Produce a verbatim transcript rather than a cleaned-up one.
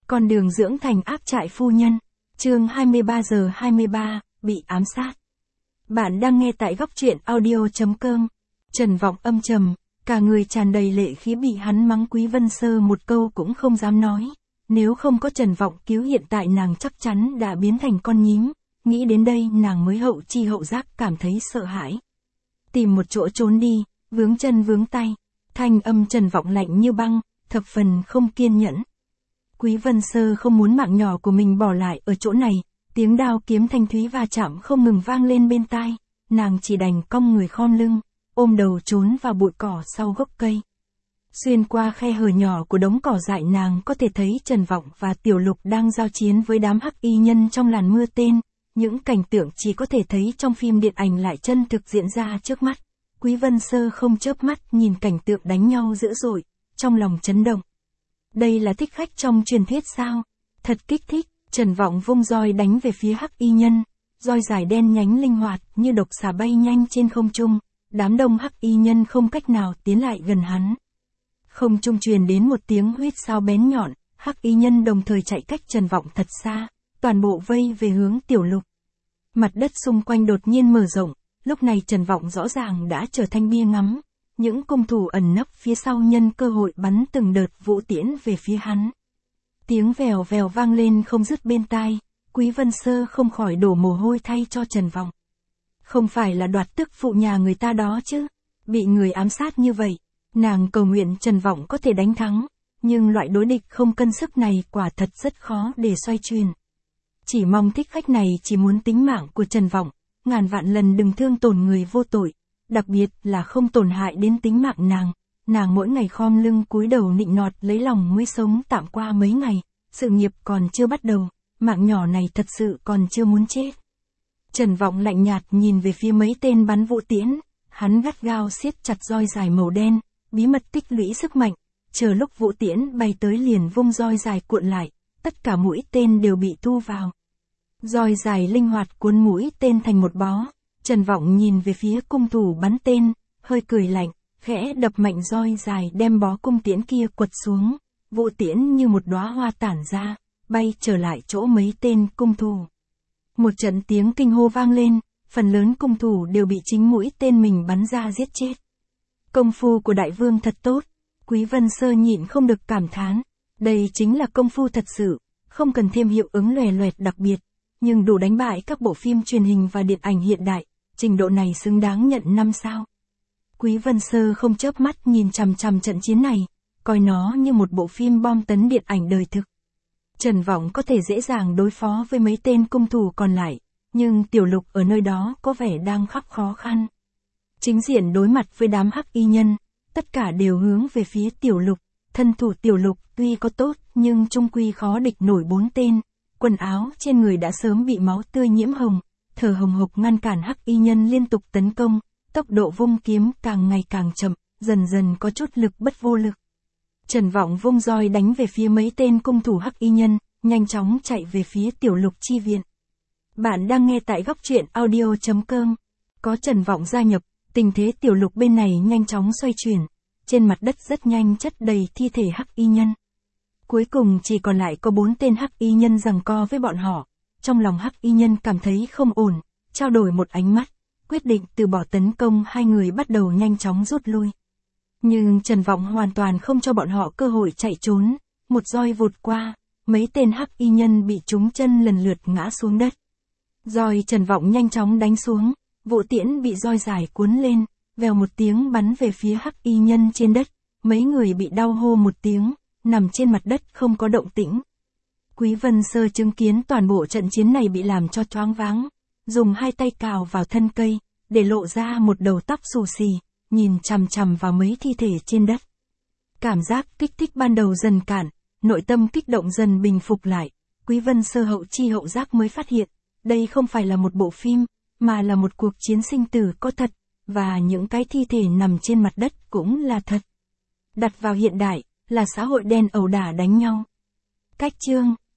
Con đường dưỡng thành áp trại phu nhân. Chương hai mươi ba giờ hai mươi ba, bị ám sát. Bạn đang nghe tại góc truyện audio.com. Trần Vọng âm trầm, cả người tràn đầy lệ khí bị hắn mắng Quý Vân Sơ một câu cũng không dám nói. Nếu không có Trần Vọng cứu hiện tại nàng chắc chắn đã biến thành con nhím. Nghĩ đến đây nàng mới hậu chi hậu giác cảm thấy sợ hãi. Tìm một chỗ trốn đi, vướng chân vướng tay. Thanh âm Trần Vọng lạnh như băng, thập phần không kiên nhẫn. Quý Vân Sơ không muốn mạng nhỏ của mình bỏ lại ở chỗ này, tiếng đao kiếm thanh thúy va chạm không ngừng vang lên bên tai, nàng chỉ đành cong người khom lưng, ôm đầu trốn vào bụi cỏ sau gốc cây. Xuyên qua khe hở nhỏ của đống cỏ dại nàng có thể thấy Trần Vọng và Tiểu Lục đang giao chiến với đám hắc y nhân trong làn mưa tên, những cảnh tượng chỉ có thể thấy trong phim điện ảnh lại chân thực diễn ra trước mắt. Quý Vân Sơ không chớp mắt nhìn cảnh tượng đánh nhau dữ dội, trong lòng chấn động. Đây là thích khách trong truyền thuyết sao? Thật kích thích, Trần Vọng vung roi đánh về phía hắc y nhân, roi dài đen nhánh linh hoạt như độc xà bay nhanh trên không trung, đám đông hắc y nhân không cách nào tiến lại gần hắn. Không trung truyền đến một tiếng huýt sáo bén nhọn, hắc y nhân đồng thời chạy cách Trần Vọng thật xa, toàn bộ vây về hướng Tiểu Lục. Mặt đất xung quanh đột nhiên mở rộng, lúc này Trần Vọng rõ ràng đã trở thành bia ngắm. Những cung thủ ẩn nấp phía sau nhân cơ hội bắn từng đợt vũ tiễn về phía hắn. Tiếng vèo vèo vang lên không dứt bên tai, Quý Vân Sơ không khỏi đổ mồ hôi thay cho Trần Vọng. Không phải là đoạt tức phụ nhà người ta đó chứ, bị người ám sát như vậy, nàng cầu nguyện Trần Vọng có thể đánh thắng, nhưng loại đối địch không cân sức này quả thật rất khó để xoay chuyển. Chỉ mong thích khách này chỉ muốn tính mạng của Trần Vọng, ngàn vạn lần đừng thương tổn người vô tội. Đặc biệt là không tổn hại đến tính mạng nàng, nàng mỗi ngày khom lưng cúi đầu nịnh nọt lấy lòng mới sống tạm qua mấy ngày, sự nghiệp còn chưa bắt đầu, mạng nhỏ này thật sự còn chưa muốn chết. Trần Vọng lạnh nhạt nhìn về phía mấy tên bắn vũ tiễn, hắn gắt gao siết chặt roi dài màu đen, bí mật tích lũy sức mạnh, chờ lúc vũ tiễn bay tới liền vung roi dài cuộn lại, tất cả mũi tên đều bị thu vào. Roi dài linh hoạt cuốn mũi tên thành một bó. Trần Vọng nhìn về phía cung thủ bắn tên, hơi cười lạnh, khẽ đập mạnh roi dài đem bó cung tiễn kia quật xuống, vũ tiễn như một đóa hoa tản ra, bay trở lại chỗ mấy tên cung thủ. Một trận tiếng kinh hô vang lên, phần lớn cung thủ đều bị chính mũi tên mình bắn ra giết chết. Công phu của đại vương thật tốt, Quý Vân Sơ nhịn không được cảm thán, đây chính là công phu thật sự, không cần thêm hiệu ứng lòe loẹt đặc biệt, nhưng đủ đánh bại các bộ phim truyền hình và điện ảnh hiện đại. Trình độ này xứng đáng nhận năm sao. Quý Vân Sơ không chớp mắt nhìn chằm chằm trận chiến này, coi nó như một bộ phim bom tấn điện ảnh đời thực. Trần Vọng có thể dễ dàng đối phó với mấy tên cung thủ còn lại, nhưng Tiểu Lục ở nơi đó có vẻ đang khắc khó khăn. Chính diện đối mặt với đám hắc y nhân, tất cả đều hướng về phía Tiểu Lục, thân thủ Tiểu Lục tuy có tốt nhưng trung quy khó địch nổi bốn tên, quần áo trên người đã sớm bị máu tươi nhiễm hồng. Thở hồng hộc ngăn cản hắc y nhân liên tục tấn công, tốc độ vung kiếm càng ngày càng chậm, dần dần có chút lực bất vô lực. Trần Vọng vung roi đánh về phía mấy tên cung thủ hắc y nhân, nhanh chóng chạy về phía Tiểu Lục chi viện. Bạn đang nghe tại góc truyện audio.com. Có Trần Vọng gia nhập, tình thế Tiểu Lục bên này nhanh chóng xoay chuyển, trên mặt đất rất nhanh chất đầy thi thể hắc y nhân. Cuối cùng chỉ còn lại có bốn tên hắc y nhân giằng co với bọn họ. Trong lòng hắc y nhân cảm thấy không ổn, trao đổi một ánh mắt, quyết định từ bỏ tấn công, hai người bắt đầu nhanh chóng rút lui. Nhưng Trần Vọng hoàn toàn không cho bọn họ cơ hội chạy trốn, một roi vụt qua, mấy tên hắc y nhân bị trúng chân lần lượt ngã xuống đất. Roi Trần Vọng nhanh chóng đánh xuống, vũ tiễn bị roi dài cuốn lên, vèo một tiếng bắn về phía hắc y nhân trên đất, mấy người bị đau hô một tiếng, nằm trên mặt đất không có động tĩnh. Quý Vân Sơ chứng kiến toàn bộ trận chiến này bị làm cho choáng váng, dùng hai tay cào vào thân cây, để lộ ra một đầu tóc xù xì, nhìn chằm chằm vào mấy thi thể trên đất. Cảm giác kích thích ban đầu dần cạn, nội tâm kích động dần bình phục lại, Quý Vân Sơ hậu chi hậu giác mới phát hiện, đây không phải là một bộ phim, mà là một cuộc chiến sinh tử có thật, và những cái thi thể nằm trên mặt đất cũng là thật. Đặt vào hiện đại, là xã hội đen ẩu đả đánh nhau. Cách chương